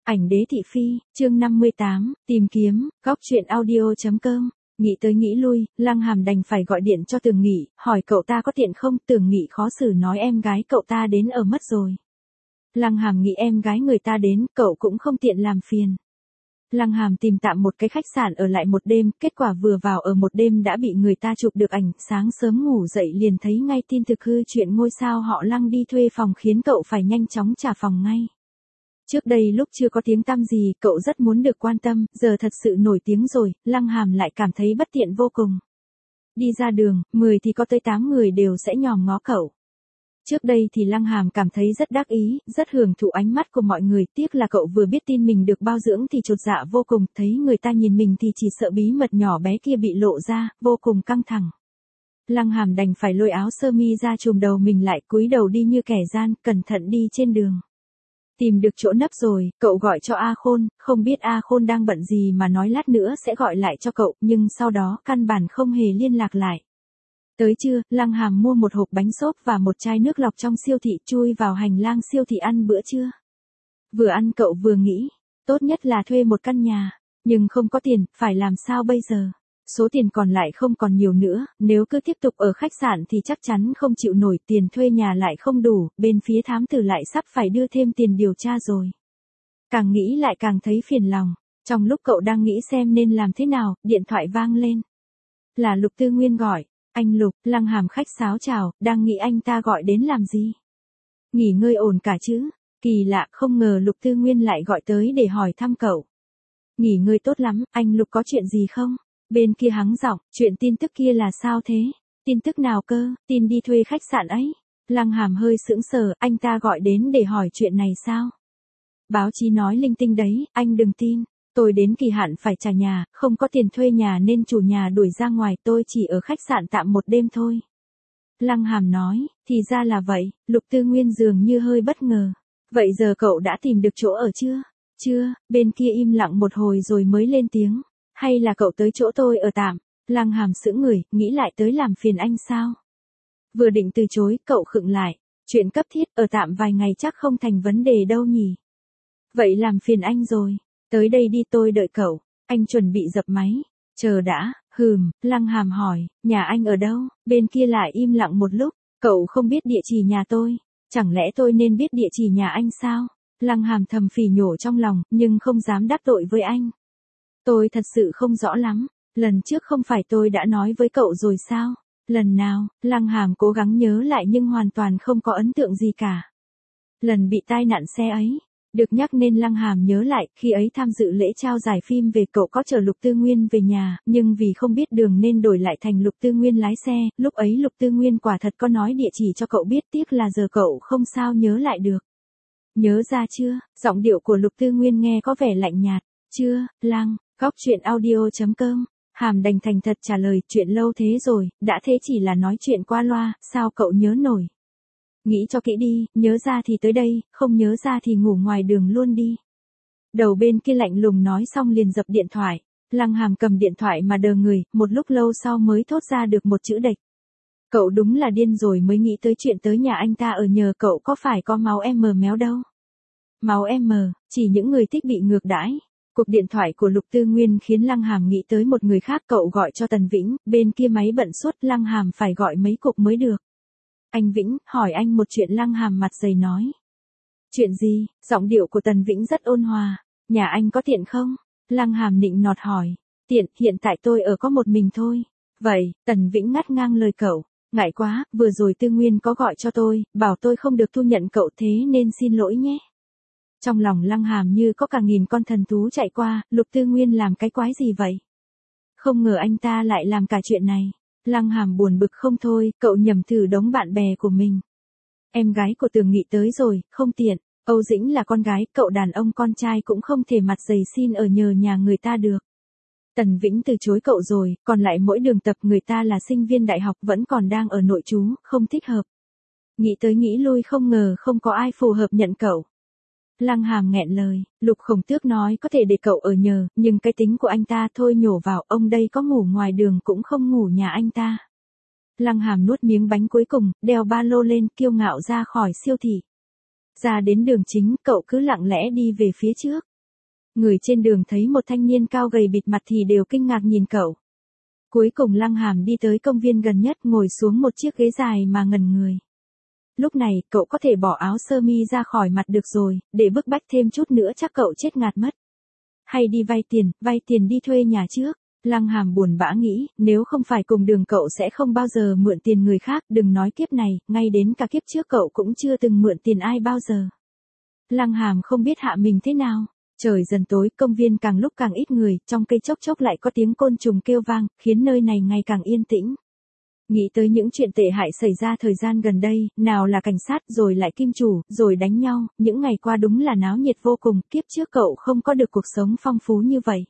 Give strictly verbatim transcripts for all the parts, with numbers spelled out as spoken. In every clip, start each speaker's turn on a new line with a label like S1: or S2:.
S1: Ảnh đế thị phi, chương năm mươi tám, tìm kiếm, góc truyện audio.com. Nghĩ tới nghĩ lui, Lăng Hàm đành phải gọi điện cho Tường Nghị, hỏi cậu ta có tiện không. Tường Nghị khó xử nói em gái cậu ta đến ở mất rồi. Lăng Hàm nghĩ em gái người ta đến, cậu cũng không tiện làm phiền. Lăng Hàm tìm tạm một cái khách sạn ở lại một đêm, kết quả vừa vào ở một đêm đã bị người ta chụp được ảnh, sáng sớm ngủ dậy liền thấy ngay tin thực hư chuyện ngôi sao họ Lăng đi thuê phòng khiến cậu phải nhanh chóng trả phòng ngay. Trước đây lúc chưa có tiếng tăm gì, cậu rất muốn được quan tâm, giờ thật sự nổi tiếng rồi, Lăng Hàm lại cảm thấy bất tiện vô cùng. Đi ra đường, mười thì có tới tám người đều sẽ nhòm ngó cậu. Trước đây thì Lăng Hàm cảm thấy rất đắc ý, rất hưởng thụ ánh mắt của mọi người, tiếc là cậu vừa biết tin mình được bao dưỡng thì chột dạ vô cùng, thấy người ta nhìn mình thì chỉ sợ bí mật nhỏ bé kia bị lộ ra, vô cùng căng thẳng. Lăng Hàm đành phải lôi áo sơ mi ra trùm đầu mình lại, cúi đầu đi như kẻ gian, cẩn thận đi trên đường. Tìm được chỗ nấp rồi, cậu gọi cho A Khôn, không biết A Khôn đang bận gì mà nói lát nữa sẽ gọi lại cho cậu, nhưng sau đó căn bản không hề liên lạc lại. Tới trưa, Lăng Hàm mua một hộp bánh xốp và một chai nước lọc trong siêu thị, chui vào hành lang siêu thị ăn bữa trưa. Vừa ăn cậu vừa nghĩ, tốt nhất là thuê một căn nhà, nhưng không có tiền, phải làm sao bây giờ? Số tiền còn lại không còn nhiều nữa, nếu cứ tiếp tục ở khách sạn thì chắc chắn không chịu nổi, tiền thuê nhà lại không đủ, bên phía thám tử lại sắp phải đưa thêm tiền điều tra rồi. Càng nghĩ lại càng thấy phiền lòng, trong lúc cậu đang nghĩ xem nên làm thế nào, điện thoại vang lên. Là Lục Tư Nguyên gọi. Anh Lục, Lăng Hàm khách sáo chào, đang nghĩ anh ta gọi đến làm gì? Nghỉ ngơi ổn cả chứ? Kỳ lạ, không ngờ Lục Tư Nguyên lại gọi tới để hỏi thăm cậu. Nghỉ ngơi tốt lắm, anh Lục có chuyện gì không? Bên kia hắng giọng, chuyện tin tức kia là sao thế? Tin tức nào cơ? Tin đi thuê khách sạn ấy. Lăng Hàm hơi sững sờ, anh ta gọi đến để hỏi chuyện này sao? Báo chí nói linh tinh đấy, anh đừng tin. Tôi đến kỳ hạn phải trả nhà, không có tiền thuê nhà nên chủ nhà đuổi ra ngoài, tôi chỉ ở khách sạn tạm một đêm thôi. Lăng Hàm nói, thì ra là vậy. Lục Tư Nguyên dường như hơi bất ngờ. Vậy giờ cậu đã tìm được chỗ ở chưa? Chưa, bên kia im lặng một hồi rồi mới lên tiếng. Hay là cậu tới chỗ tôi ở tạm? Lăng Hàm sững người, nghĩ lại tới làm phiền anh sao? Vừa định từ chối, cậu khựng lại. Chuyện cấp thiết, ở tạm vài ngày chắc không thành vấn đề đâu nhỉ? Vậy làm phiền anh rồi. Tới đây đi, tôi đợi cậu. Anh chuẩn bị dập máy. Chờ đã, hừm, Lăng Hàm hỏi, nhà anh ở đâu? Bên kia lại im lặng một lúc. Cậu không biết địa chỉ nhà tôi. Chẳng lẽ tôi nên biết địa chỉ nhà anh sao? Lăng Hàm thầm phỉ nhổ trong lòng, nhưng không dám đáp tội với anh. Tôi thật sự không rõ lắm. Lần trước không phải tôi đã nói với cậu rồi sao? Lần nào? Lăng Hàm cố gắng nhớ lại nhưng hoàn toàn không có ấn tượng gì cả. Lần bị tai nạn xe ấy. Được nhắc nên Lăng Hàm nhớ lại, khi ấy tham dự lễ trao giải phim về cậu có chở Lục Tư Nguyên về nhà, nhưng vì không biết đường nên đổi lại thành Lục Tư Nguyên lái xe, lúc ấy Lục Tư Nguyên quả thật có nói địa chỉ cho cậu biết, tiếc là giờ cậu không sao nhớ lại được. Nhớ ra chưa? Giọng điệu của Lục Tư Nguyên nghe có vẻ lạnh nhạt. Chưa, Lăng, góc truyện audio.com. Hàm đành thành thật trả lời, chuyện lâu thế rồi, đã thế chỉ là nói chuyện qua loa, sao cậu nhớ nổi? Nghĩ cho kỹ đi, nhớ ra thì tới đây, không nhớ ra thì ngủ ngoài đường luôn đi. Đầu bên kia lạnh lùng nói xong liền dập điện thoại. Lăng Hàm cầm điện thoại mà đờ người, một lúc lâu sau mới thốt ra được một chữ đệch. Cậu đúng là điên rồi, mới nghĩ tới chuyện tới nhà anh ta ở nhờ, cậu có phải có máu em méo đâu. Máu em, chỉ những người thích bị ngược đãi. Cuộc điện thoại của Lục Tư Nguyên khiến Lăng Hàm nghĩ tới một người khác, cậu gọi cho Tần Vĩnh, bên kia máy bận suốt, Lăng Hàm phải gọi mấy cuộc mới được. Anh Vĩnh, hỏi anh một chuyện. Lăng Hàm mặt dày nói. Chuyện gì? Giọng điệu của Tần Vĩnh rất ôn hòa. Nhà anh có tiện không? Lăng Hàm nịnh nọt hỏi. Tiện, hiện tại tôi ở có một mình thôi. Vậy, Tần Vĩnh ngắt ngang lời cậu. Ngại quá, vừa rồi Tư Nguyên có gọi cho tôi, bảo tôi không được thu nhận cậu, thế nên xin lỗi nhé. Trong lòng Lăng Hàm như có cả nghìn con thần thú chạy qua, Lục Tư Nguyên làm cái quái gì vậy? Không ngờ anh ta lại làm cả chuyện này. Lăng Hàm buồn bực không thôi, cậu nhầm thử đống bạn bè của mình. Em gái của Tường Nghị tới rồi, không tiện. Âu Dĩnh là con gái, cậu đàn ông con trai cũng không thể mặt dày xin ở nhờ nhà người ta được. Tần Vĩnh từ chối cậu rồi, còn lại mỗi đường tập người ta là sinh viên đại học vẫn còn đang ở nội trú, không thích hợp. Nghĩ tới nghĩ lui không ngờ không có ai phù hợp nhận cậu. Lăng Hàm nghẹn lời, Lục Khổng Tước nói có thể để cậu ở nhờ, nhưng cái tính của anh ta thôi nhổ vào, ông đây có ngủ ngoài đường cũng không ngủ nhà anh ta. Lăng Hàm nuốt miếng bánh cuối cùng, đeo ba lô lên, kiêu ngạo ra khỏi siêu thị. Ra đến đường chính, cậu cứ lặng lẽ đi về phía trước. Người trên đường thấy một thanh niên cao gầy bịt mặt thì đều kinh ngạc nhìn cậu. Cuối cùng Lăng Hàm đi tới công viên gần nhất ngồi xuống một chiếc ghế dài mà ngẩn người. Lúc này, cậu có thể bỏ áo sơ mi ra khỏi mặt được rồi, để bức bách thêm chút nữa chắc cậu chết ngạt mất. Hay đi vay tiền, vay tiền đi thuê nhà trước. Lăng Hàm buồn bã nghĩ, nếu không phải cùng đường cậu sẽ không bao giờ mượn tiền người khác, đừng nói kiếp này, ngay đến cả kiếp trước cậu cũng chưa từng mượn tiền ai bao giờ. Lăng Hàm không biết hạ mình thế nào. Trời dần tối, công viên càng lúc càng ít người, trong cây chốc chốc lại có tiếng côn trùng kêu vang, khiến nơi này ngày càng yên tĩnh. Nghĩ tới những chuyện tệ hại xảy ra thời gian gần đây, nào là cảnh sát rồi lại kim chủ, rồi đánh nhau, những ngày qua đúng là náo nhiệt vô cùng, kiếp trước cậu không có được cuộc sống phong phú như vậy.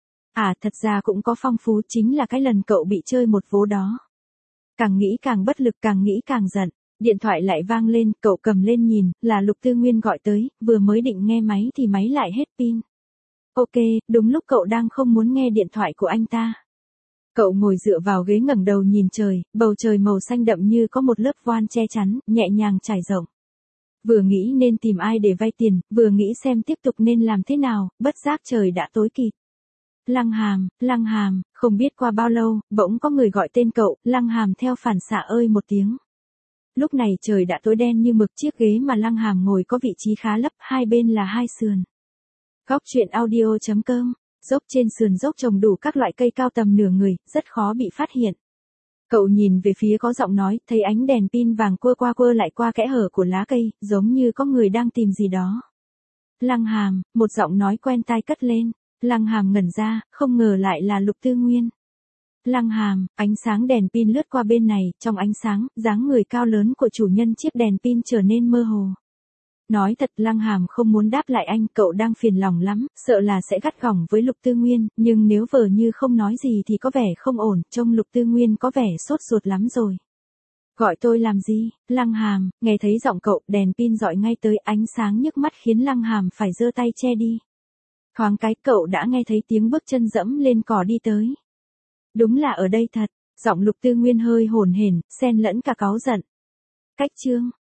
S1: À thật ra cũng có phong phú, chính là cái lần cậu bị chơi một vố đó. Càng nghĩ càng bất lực, càng nghĩ càng giận. Điện thoại lại vang lên, cậu cầm lên nhìn, là Lục Tư Nguyên gọi tới, vừa mới định nghe máy thì máy lại hết pin. Ok, đúng lúc cậu đang không muốn nghe điện thoại của anh ta. Cậu ngồi dựa vào ghế ngẩng đầu nhìn trời, bầu trời màu xanh đậm như có một lớp voan che chắn, nhẹ nhàng trải rộng. Vừa nghĩ nên tìm ai để vay tiền, vừa nghĩ xem tiếp tục nên làm thế nào, bất giác trời đã tối kịt. Lăng Hàm, Lăng Hàm, không biết qua bao lâu, bỗng có người gọi tên cậu, Lăng Hàm theo phản xạ ơi một tiếng. Lúc này trời đã tối đen như mực, chiếc ghế mà Lăng Hàm ngồi có vị trí khá lấp, hai bên là hai sườn. Góc truyện audio chấm com, dốc trên sườn dốc trồng đủ các loại cây cao tầm nửa người, rất khó bị phát hiện. Cậu nhìn về phía có giọng nói, thấy ánh đèn pin vàng quơ qua quơ lại qua kẽ hở của lá cây, giống như có người đang tìm gì đó. Lăng Hàm, một giọng nói quen tai cất lên. Lăng Hàm ngẩn ra, không ngờ lại là Lục Tư Nguyên. Lăng Hàm, ánh sáng đèn pin lướt qua bên này, trong ánh sáng, dáng người cao lớn của chủ nhân chiếc đèn pin trở nên mơ hồ. Nói thật, Lăng Hàm không muốn đáp lại anh, cậu đang phiền lòng lắm, sợ là sẽ gắt gỏng với Lục Tư Nguyên, nhưng nếu vờ như không nói gì thì có vẻ không ổn, trông Lục Tư Nguyên có vẻ sốt ruột lắm rồi. Gọi tôi làm gì? Lăng Hàm, nghe thấy giọng cậu, đèn pin dọi ngay tới, ánh sáng nhức mắt khiến Lăng Hàm phải giơ tay che đi. Thoáng cái cậu đã nghe thấy tiếng bước chân dẫm lên cỏ đi tới. Đúng là ở đây thật, giọng Lục Tư Nguyên hơi hồn hển, xen lẫn cả cáu giận. Cách chương